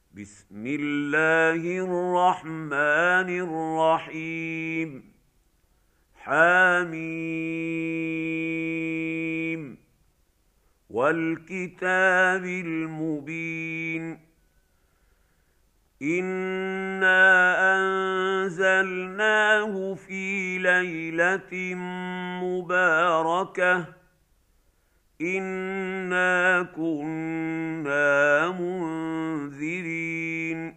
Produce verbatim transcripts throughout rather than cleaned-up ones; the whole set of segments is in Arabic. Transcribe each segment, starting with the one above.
بسم الله الرحمن الرحيم. حميم والكتاب المبين. إنا أنزلناه في ليلة مباركة إنا كنا منذرين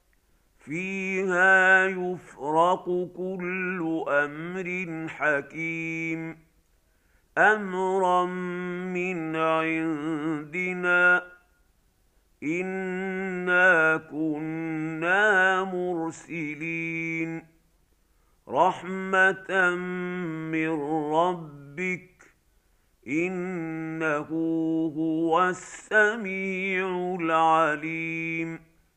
فيها يفرق كل أمر حكيم أمرا من عندنا إنا كنا مرسلين رحمة من ربك إنه هو السميع العليم.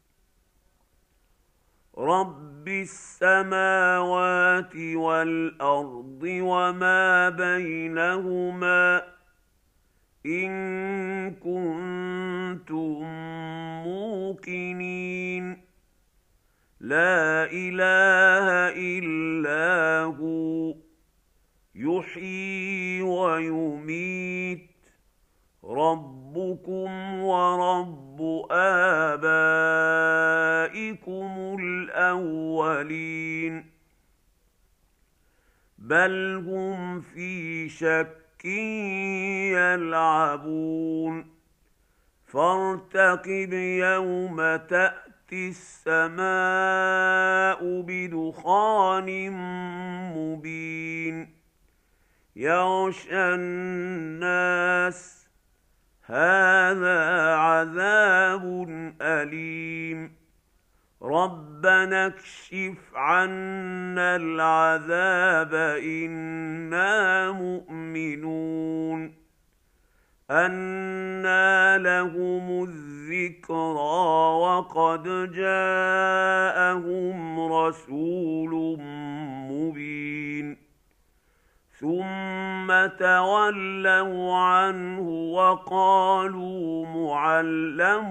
رب السماوات والأرض وما بينهما إن كنتم موقنين لا إله إلا هو يحيي ويميت ربكم ورب آبائكم الأولين بل هم في شك يلعبون فارتقب يوم تأتي السماء بدخان مبين يغشى الناس هذا عذاب أليم ربنا اكشف عنا العذاب إنا مؤمنون أنى لهم الذكرى وقد جاءهم رسول مبين ثم تولوا عنه وقالوا معلم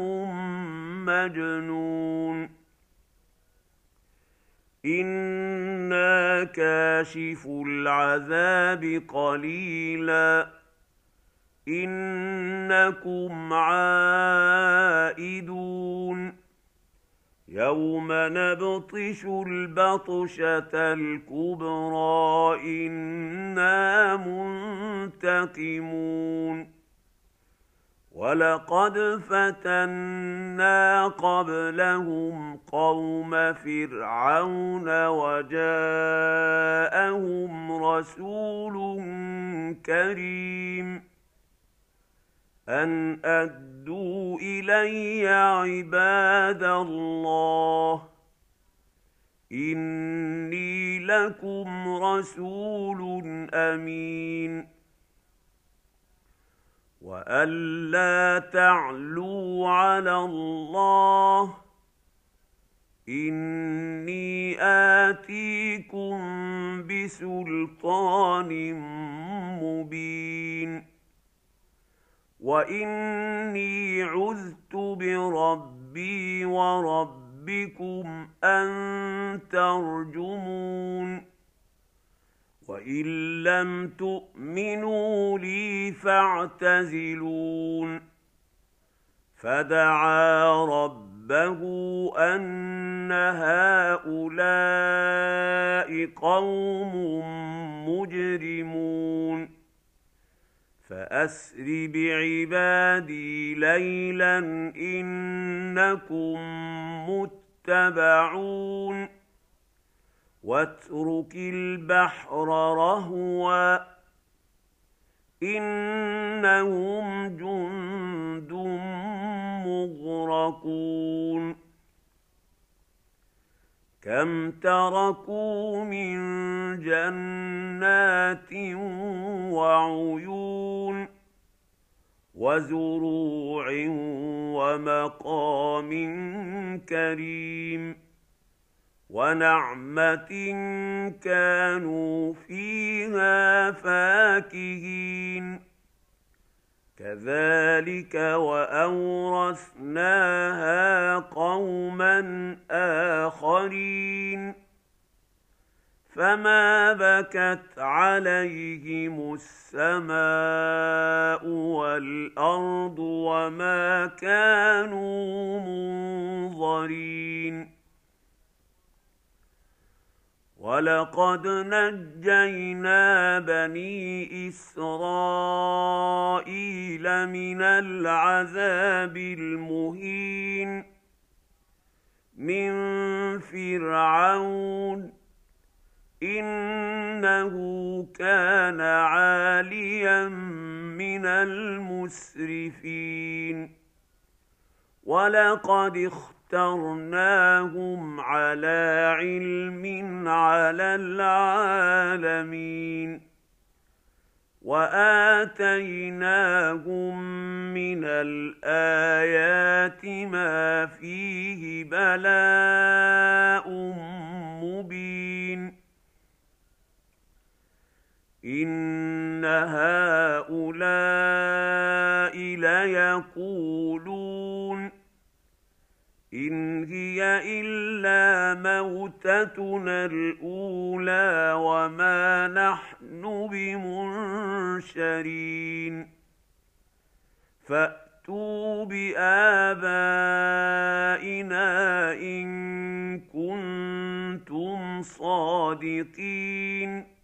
مجنون إنا كاشف العذاب قليلا إنكم عائدون يوم نبطش البطشة الكبرى إنا منتقمون ولقد فتنا قبلهم قوم فرعون وجاءهم رسول كريم أن أدوا إلي عباد الله إني لكم رسول أمين وألا تعلوا على الله إني آتيكم بسلطان مبين وإني عذت بربي وربكم أن ترجمون وإن لم تؤمنوا لي فاعتزلون فدعا ربه أن هؤلاء قوم مجرمون فأسر بعبادي ليلا إنكم متبعون واترك البحر رهوا إنهم جند مغرقون كم تركوا من جنات وعيون وزروع ومقام كريم ونعمة كانوا فيها فاكهين كذلك وأورثناها قوما فما بكت عليهم السماء والأرض وما كانوا منظرين ولقد نجينا بني إسرائيل من العذاب المهين من فرعون إنه كان عاليا من المسرفين ولقد اخترناهم على علم على العالمين وآتيناهم من الآيات ما فيه بلاء مبين إن هؤلاء ليقولون إن هي إلا موتتنا الأولى وما نحن بمنشرين فأتوا بآبائنا إن كنتم صادقين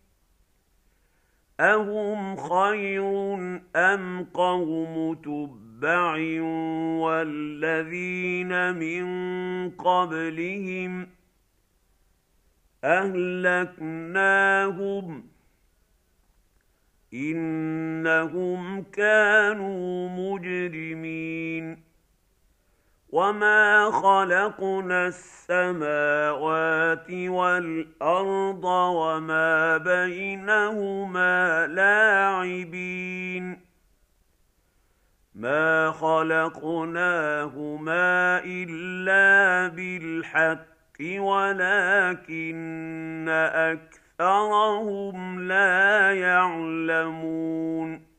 أهم خير أم قوم تبع والذين من قبلهم أهلكناهم إنهم كانوا مجرمين وما خلقنا السماوات والأرض وما بينهما لاعبين ما خلقناهما إلا بالحق ولكن أكثرهم لا يعلمون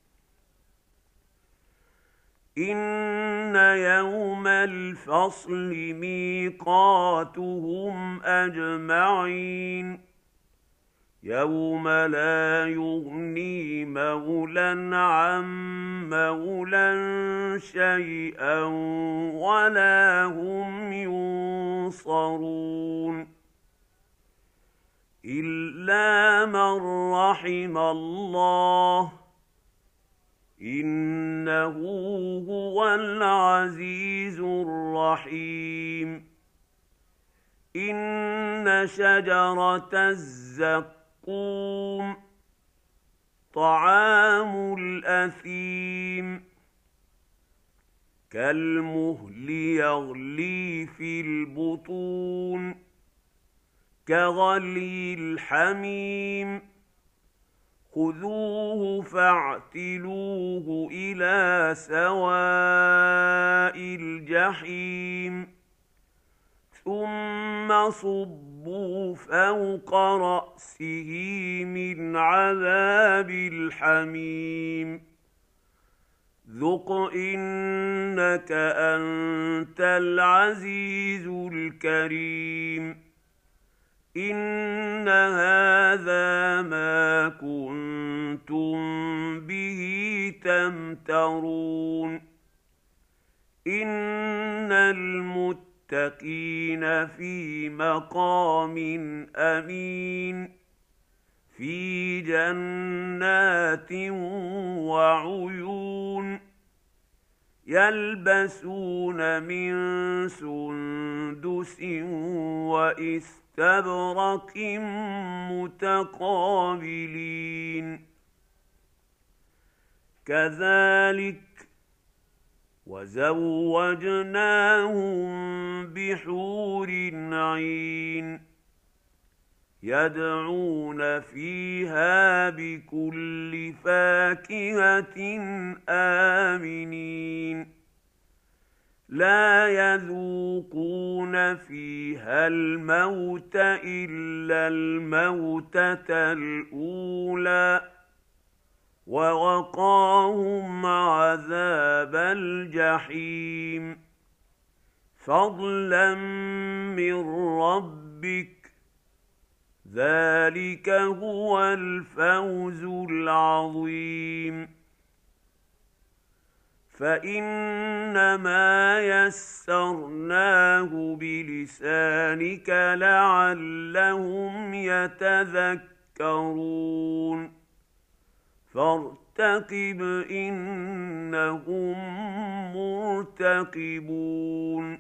إن يوم الفصل ميقاتهم أجمعين يوم لا يغني مولى عن مولى شيئا ولا هم ينصرون إلا من رحم الله إنه هو العزيز الرحيم إن شجرة الزقوم طعام الأثيم كالمهل يغلي في البطون كغلي الحميم خذوه فاعتلوه إلى سواء الجحيم ثم صبوا فوق رأسه من عذاب الحميم ذق إنك أنت العزيز الكريم إن هذا ما كنتم به تمترون إن المتقين في مقام أمين في جنات وعيون يلبسون من سندس واستبرق متقابلين كذلك وزوجناهم بحور عين يدعون فيها بكل فاكهة آمنين لا يذوقون فيها الموت إلا الموتة الأولى ووقاهم عذاب الجحيم فضلا من ربك ذلك هو الفوز العظيم. فإنما يسرناه بلسانك لعلهم يتذكرون فارتقب إنهم مرتقبون